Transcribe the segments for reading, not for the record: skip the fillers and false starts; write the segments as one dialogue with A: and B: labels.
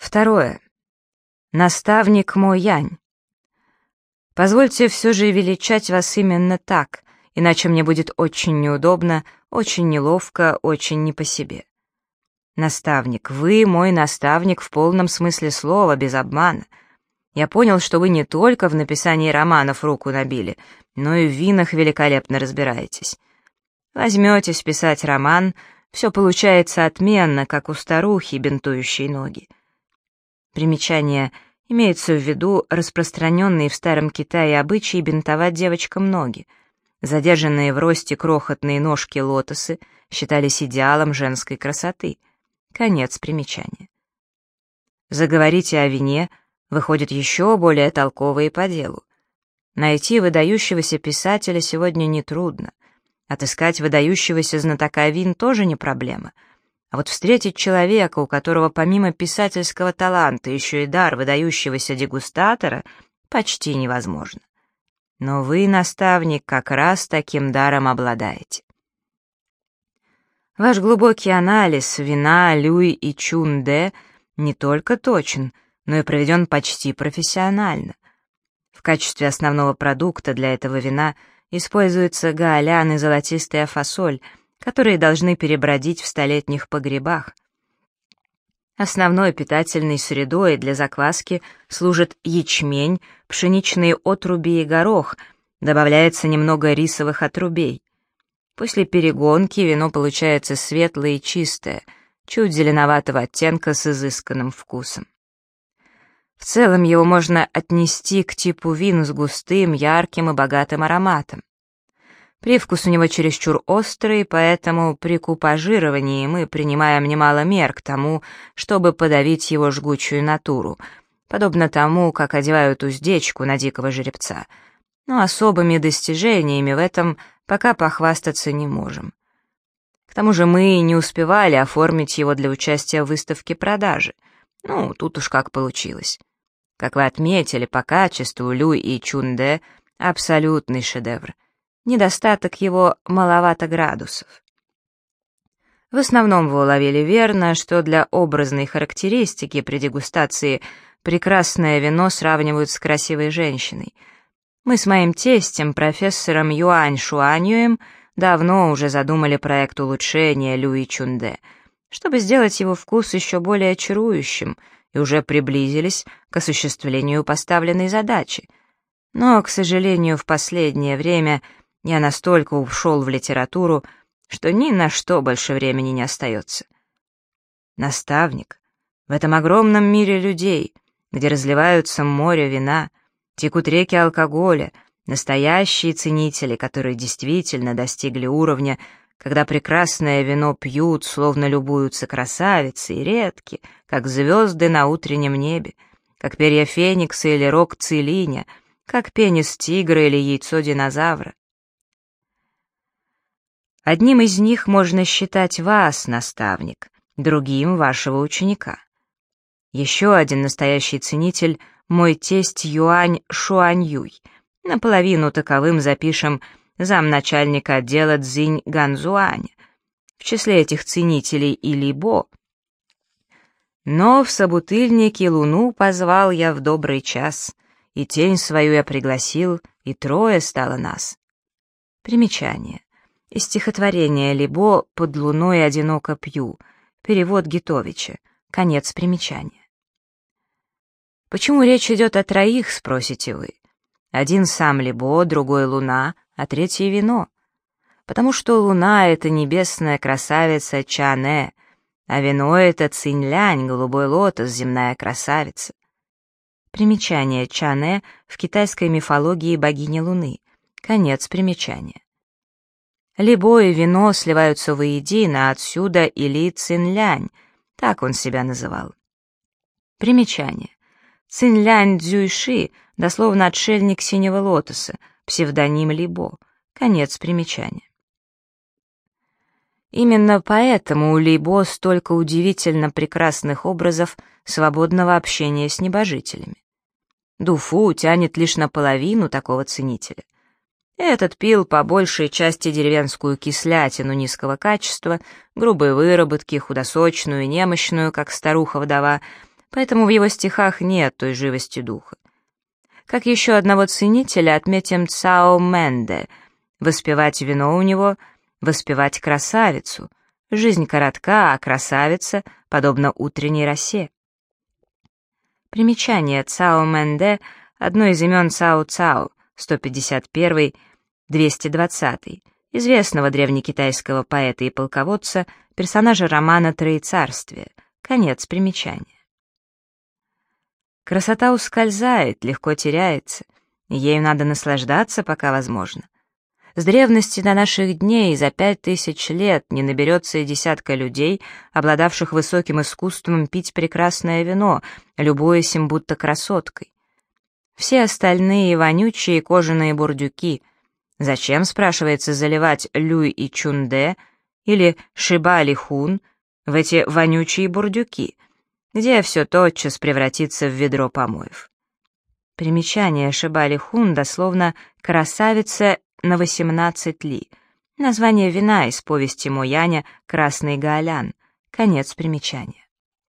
A: Второе. Наставник мой Янь. Позвольте все же величать вас именно так, иначе мне будет очень неудобно, очень неловко, очень не по себе. Наставник, вы мой наставник в полном смысле слова, без обмана. Я понял, что вы не только в написании романов руку набили, но и в винах великолепно разбираетесь. Возьметесь писать роман, все получается отменно, как у старухи, бинтующей ноги. Примечание. Имеется в виду распространенные в Старом Китае обычаи бинтовать девочкам ноги. Задержанные в росте крохотные ножки-лотосы считались идеалом женской красоты. Конец примечания. Заговорите о вине, выходит еще более толково и по делу. Найти выдающегося писателя сегодня нетрудно. Отыскать выдающегося знатока вин тоже не проблема. А вот встретить человека, у которого помимо писательского таланта еще и дар выдающегося дегустатора, почти невозможно. Но вы, наставник, как раз таким даром обладаете. Ваш глубокий анализ вина Люй и Чунде не только точен, но и проведен почти профессионально. В качестве основного продукта для этого вина используются гаолян и золотистая фасоль, которые должны перебродить в столетних погребах. Основной питательной средой для закваски служит ячмень, пшеничные отруби и горох, добавляется немного рисовых отрубей. После перегонки вино получается светлое и чистое, чуть зеленоватого оттенка с изысканным вкусом. В целом его можно отнести к типу вин с густым, ярким и богатым ароматом. Привкус у него чересчур острый, поэтому при купажировании мы принимаем немало мер к тому, чтобы подавить его жгучую натуру, подобно тому, как одевают уздечку на дикого жеребца. Но особыми достижениями в этом пока похвастаться не можем. К тому же мы не успевали оформить его для участия в выставке продажи. Ну, тут уж как получилось. Как вы отметили, по качеству Люй и Чунде — абсолютный шедевр. Недостаток его — маловато градусов. В основном вы уловили верно, что для образной характеристики при дегустации прекрасное вино сравнивают с красивой женщиной. Мы с моим тестем, профессором Юань Шуаньюем, давно уже задумали проект улучшения Люй Чунде, чтобы сделать его вкус еще более чарующим, и уже приблизились к осуществлению поставленной задачи. Но, к сожалению, в последнее время я настолько ушел в литературу, что ни на что больше времени не остается. Наставник, в этом огромном мире людей, где разливаются море вина, текут реки алкоголя, настоящие ценители, которые действительно достигли уровня, когда прекрасное вино пьют, словно любуются красавицы, и редки, как звезды на утреннем небе, как перья феникса или рог цилиня, как пенис тигра или яйцо динозавра. Одним из них можно считать вас, наставник, другим — вашего ученика. Еще один настоящий ценитель — мой тесть Юань Шуаньюй. Наполовину таковым запишем замначальника отдела Цзинь Ганзуаня. В числе этих ценителей и Либо. Но в собутыльнике Луну позвал я в добрый час, и тень свою я пригласил, и трое стало нас. Примечание. Из стихотворения Либо «Под луной одиноко пью», перевод Гитовича, конец примечания. Почему речь идет о троих, спросите вы? Один сам Либо, другой Луна, а третий вино. Потому что Луна — это небесная красавица Чане, а вино — это Цинь-лянь, голубой лотос, земная красавица. Примечание Чане в китайской мифологии богини Луны. Конец примечания. Либо и вино сливаются воедино, отсюда и Ли Цинь-лянь, так он себя называл. Примечание. Цинь-лянь Цзюйши, дословно отшельник синего лотоса, псевдоним Либо, конец примечания. Именно поэтому у Либо столько удивительно прекрасных образов свободного общения с небожителями. Дуфу тянет лишь наполовину такого ценителя. Этот пил по большей части деревенскую кислятину низкого качества, грубой выработки, худосочную, немощную, как старуха-вдова, поэтому в его стихах нет той живости духа. Как еще одного ценителя отметим Цао Мэнде. Воспевать вино у него — воспевать красавицу. Жизнь коротка, а красавица подобна утренней росе. Примечание: Цао Мэнде — одно из имен Цао Цао, 151-220, известного древнекитайского поэта и полководца, персонажа романа «Троецарствие». Конец примечания. Красота ускользает, легко теряется, и ею надо наслаждаться, пока возможно. С древности до наших дней за 5000 лет не наберется и десятка людей, обладавших высоким искусством пить прекрасное вино, любуясь им будто красоткой. Все остальные вонючие кожаные бурдюки. Зачем, спрашивается, заливать Люй и Чунде или Шиба Лихун в эти вонючие бурдюки, где все тотчас превратится в ведро помоев? Примечание: Шиба Лихун дословно «красавица на 18 ли». Название вина из повести Мояня «Красный гаолян». Конец примечания.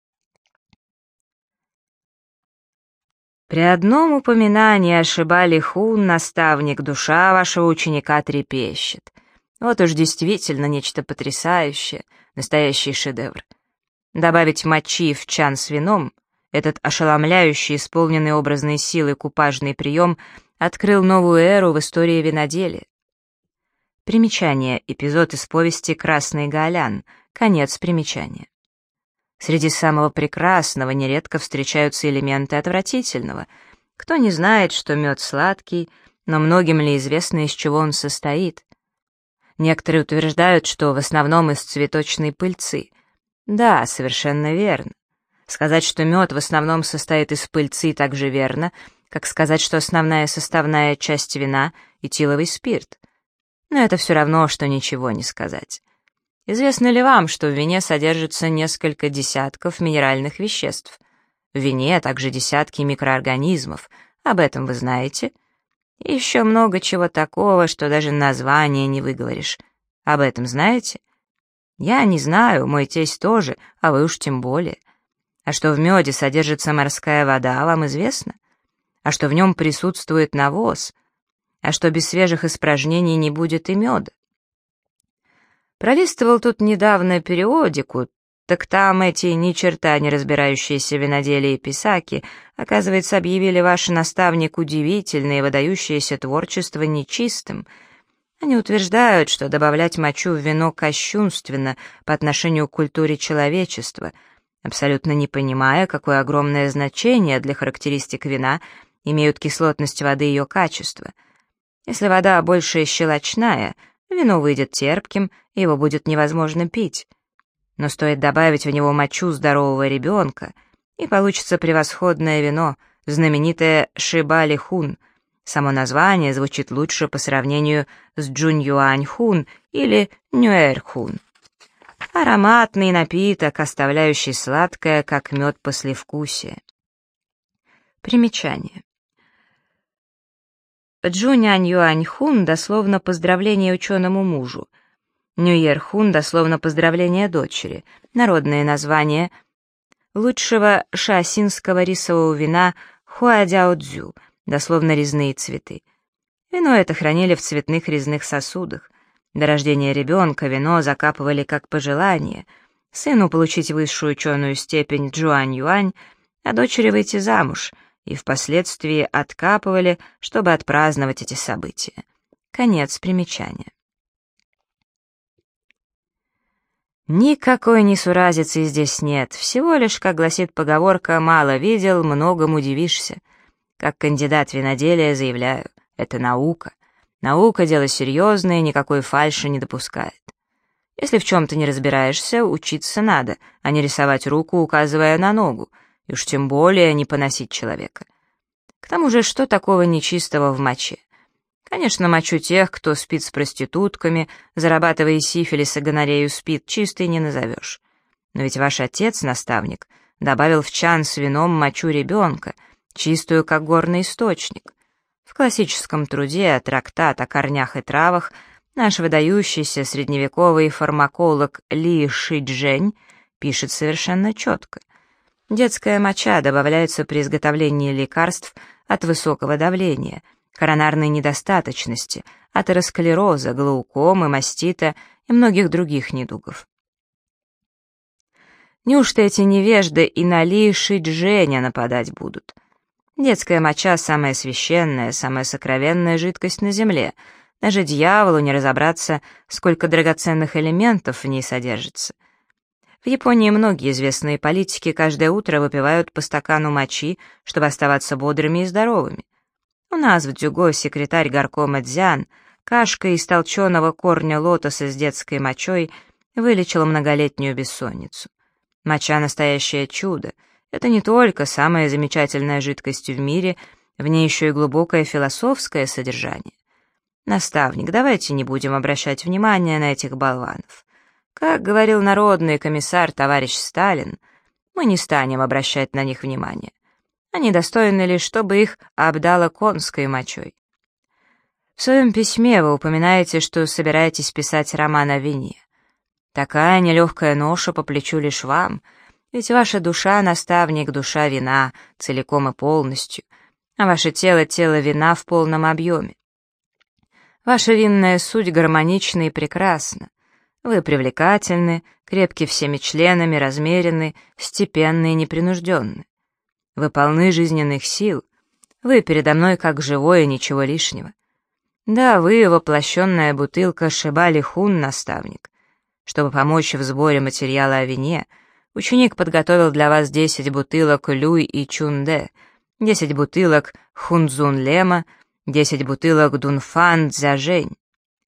A: При одном упоминании о Шиба Лихун, наставник, душа вашего ученика трепещет. Вот уж действительно нечто потрясающее, настоящий шедевр. Добавить мочи в чан с вином, этот ошеломляющий, исполненный образной силы купажный прием открыл новую эру в истории виноделия. Примечание: эпизод из повести «Красный гаолян». Конец примечания. Среди самого прекрасного нередко встречаются элементы отвратительного. Кто не знает, что мед сладкий, но многим ли известно, из чего он состоит? Некоторые утверждают, что в основном из цветочной пыльцы. Да, совершенно верно. Сказать, что мед в основном состоит из пыльцы, так же верно, как сказать, что основная составная часть вина — этиловый спирт. Но это все равно, что ничего не сказать. Известно ли вам, что в вине содержится несколько десятков минеральных веществ? В вине также десятки микроорганизмов. Об этом вы знаете? И еще много чего такого, что даже название не выговоришь. Об этом знаете? Я не знаю, мой тесть тоже, а вы уж тем более. А что в меде содержится морская вода, вам известно? А что в нем присутствует навоз? А что без свежих испражнений не будет и меда? Пролистывал тут недавно периодику, так там эти ни черта не разбирающиеся виноделии писаки, оказывается, объявили ваш наставник удивительное и выдающееся творчество нечистым. Они утверждают, что добавлять мочу в вино кощунственно по отношению к культуре человечества, абсолютно не понимая, какое огромное значение для характеристик вина имеют кислотность воды и ее качество. Если вода больше щелочная, вино выйдет терпким, и его будет невозможно пить. Но стоит добавить в него мочу здорового ребенка, и получится превосходное вино, знаменитое Шиба Лихун. Само название звучит лучше по сравнению с Джуньюань-хун или Нюэр-хун. Ароматный напиток, оставляющий сладкое, как мед, послевкусие. Примечание. Джуньюань-хун дословно поздравление ученому мужу. Нюэр-хун дословно поздравление дочери. Народное название лучшего шаосинского рисового вина Хуадяо-дзю, дословно резные цветы. Вино это хранили в цветных резных сосудах. До рождения ребенка вино закапывали как пожелание. Сыну получить высшую ученую степень Джуань-юань, а дочери выйти замуж, и впоследствии откапывали, чтобы отпраздновать эти события. Конец примечания. Никакой несуразицы здесь нет, всего лишь, как гласит поговорка, «мало видел, многому удивишься». Как кандидат виноделия заявляю, это наука. Наука — дело серьезное, никакой фальши не допускает. Если в чем-то не разбираешься, учиться надо, а не рисовать руку, указывая на ногу, и уж тем более не поносить человека. К тому же, что такого нечистого в моче? Конечно, мочу тех, кто спит с проститутками, зарабатывая сифилис и гонорею спит, чистой не назовешь. Но ведь ваш отец, наставник, добавил в чан с вином мочу ребенка, чистую, как горный источник. В классическом труде «Трактат о корнях и травах» наш выдающийся средневековый фармаколог Ли Шиджень пишет совершенно четко. Детская моча добавляется при изготовлении лекарств от высокого давления, коронарной недостаточности, атеросклероза, глаукомы, мастита и многих других недугов. Неужто эти невежды и на Ли Ши-Джэня нападать будут? Детская моча — самая священная, самая сокровенная жидкость на земле. Даже дьяволу не разобраться, сколько драгоценных элементов в ней содержится. В Японии многие известные политики каждое утро выпивают по стакану мочи, чтобы оставаться бодрыми и здоровыми. У нас в Дзюго секретарь горкома Дзян кашкой из толченого корня лотоса с детской мочой вылечила многолетнюю бессонницу. Моча — настоящее чудо. Это не только самая замечательная жидкость в мире, в ней еще и глубокое философское содержание. Наставник, давайте не будем обращать внимания на этих болванов. Как говорил народный комиссар товарищ Сталин, мы не станем обращать на них внимания. Они достойны лишь, чтобы их обдало конской мочой. В своем письме вы упоминаете, что собираетесь писать роман о вине. Такая нелегкая ноша по плечу лишь вам, ведь ваша душа — наставник, душа вина, целиком и полностью, а ваше тело — тело вина в полном объеме. Ваша винная суть гармонична и прекрасна. Вы привлекательны, крепки всеми членами, размеренны, степенны и непринужденны. Вы полны жизненных сил. Вы передо мной как живое, ничего лишнего. Да, вы воплощенная бутылка Шибали Хун, наставник. Чтобы помочь в сборе материала о вине, ученик подготовил для вас 10 бутылок Люй и Чунде, 10 бутылок Хунцзун Лема, 10 бутылок Дунфан Цзяжэнь.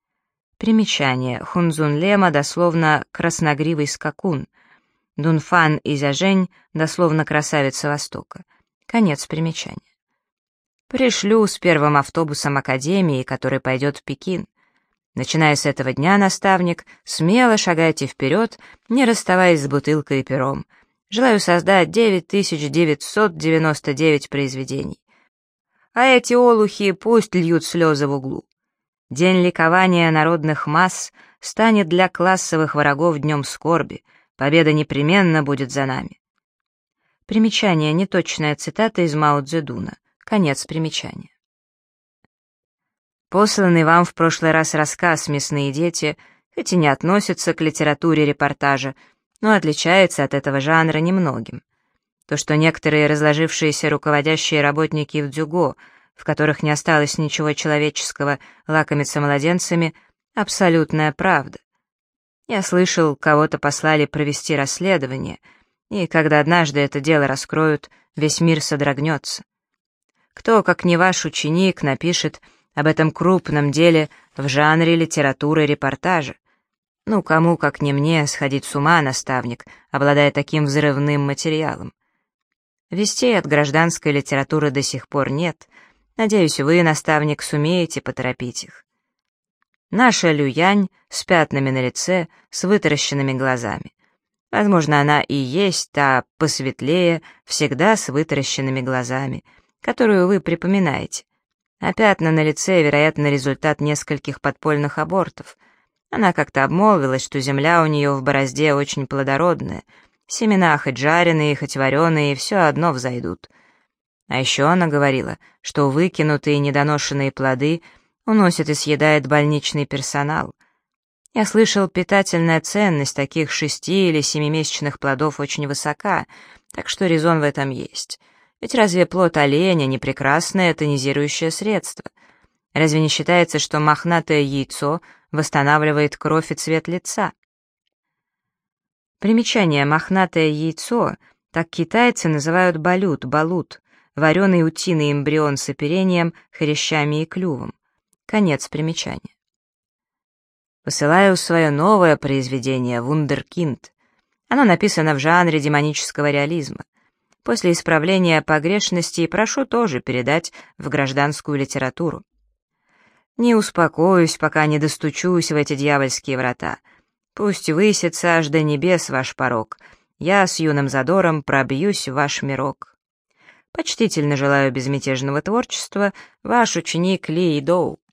A: Примечание. Хунцзун Лема дословно «красногривый скакун». Дунфан и Цзяжэнь дословно «красавица Востока». Конец примечания. Пришлю с первым автобусом Академии, который пойдет в Пекин. Начиная с этого дня, наставник, смело шагайте вперед, не расставаясь с бутылкой и пером. Желаю создать 9999 произведений. А эти олухи пусть льют слезы в углу. День ликования народных масс станет для классовых врагов днем скорби. Победа непременно будет за нами. Примечание. Неточная цитата из Мао Цзэдуна. Конец примечания. Посланный вам в прошлый раз рассказ «Мясные дети» хоть и не относится к литературе репортажа, но отличается от этого жанра немногим. То, что некоторые разложившиеся руководящие работники в Дзюго, в которых не осталось ничего человеческого, лакомятся младенцами, абсолютная правда. Я слышал, кого-то послали провести расследование, и когда однажды это дело раскроют, весь мир содрогнется. Кто, как не ваш ученик, напишет об этом крупном деле в жанре литературы репортажа? Ну, кому, как не мне, сходить с ума, наставник, обладая таким взрывным материалом? Вестей от гражданской литературы до сих пор нет. Надеюсь, вы, наставник, сумеете поторопить их. Наша Люянь с пятнами на лице, с вытаращенными глазами. Возможно, она и есть та посветлее, всегда с вытаращенными глазами, которую вы припоминаете. А пятна на лице, вероятно, результат нескольких подпольных абортов. Она как-то обмолвилась, что земля у нее в борозде очень плодородная, семена хоть жареные, хоть вареные, все одно взойдут. А еще она говорила, что выкинутые недоношенные плоды уносит и съедает больничный персонал. Я слышал, питательная ценность таких 6- или 7-месячных плодов очень высока, так что резон в этом есть. Ведь разве плод оленя не прекрасное тонизирующее средство? Разве не считается, что мохнатое яйцо восстанавливает кровь и цвет лица? Примечание: мохнатое яйцо, так китайцы называют балут, вареный утиный эмбрион с оперением, хрящами и клювом. Конец примечания. Посылаю свое новое произведение «Вундеркинд». Оно написано в жанре демонического реализма. После исправления погрешностей прошу тоже передать в гражданскую литературу. Не успокоюсь, пока не достучусь в эти дьявольские врата. Пусть высится аж до небес ваш порог. Я с юным задором пробьюсь в ваш мирок. Почтительно желаю безмятежного творчества, ваш ученик Ли Доу.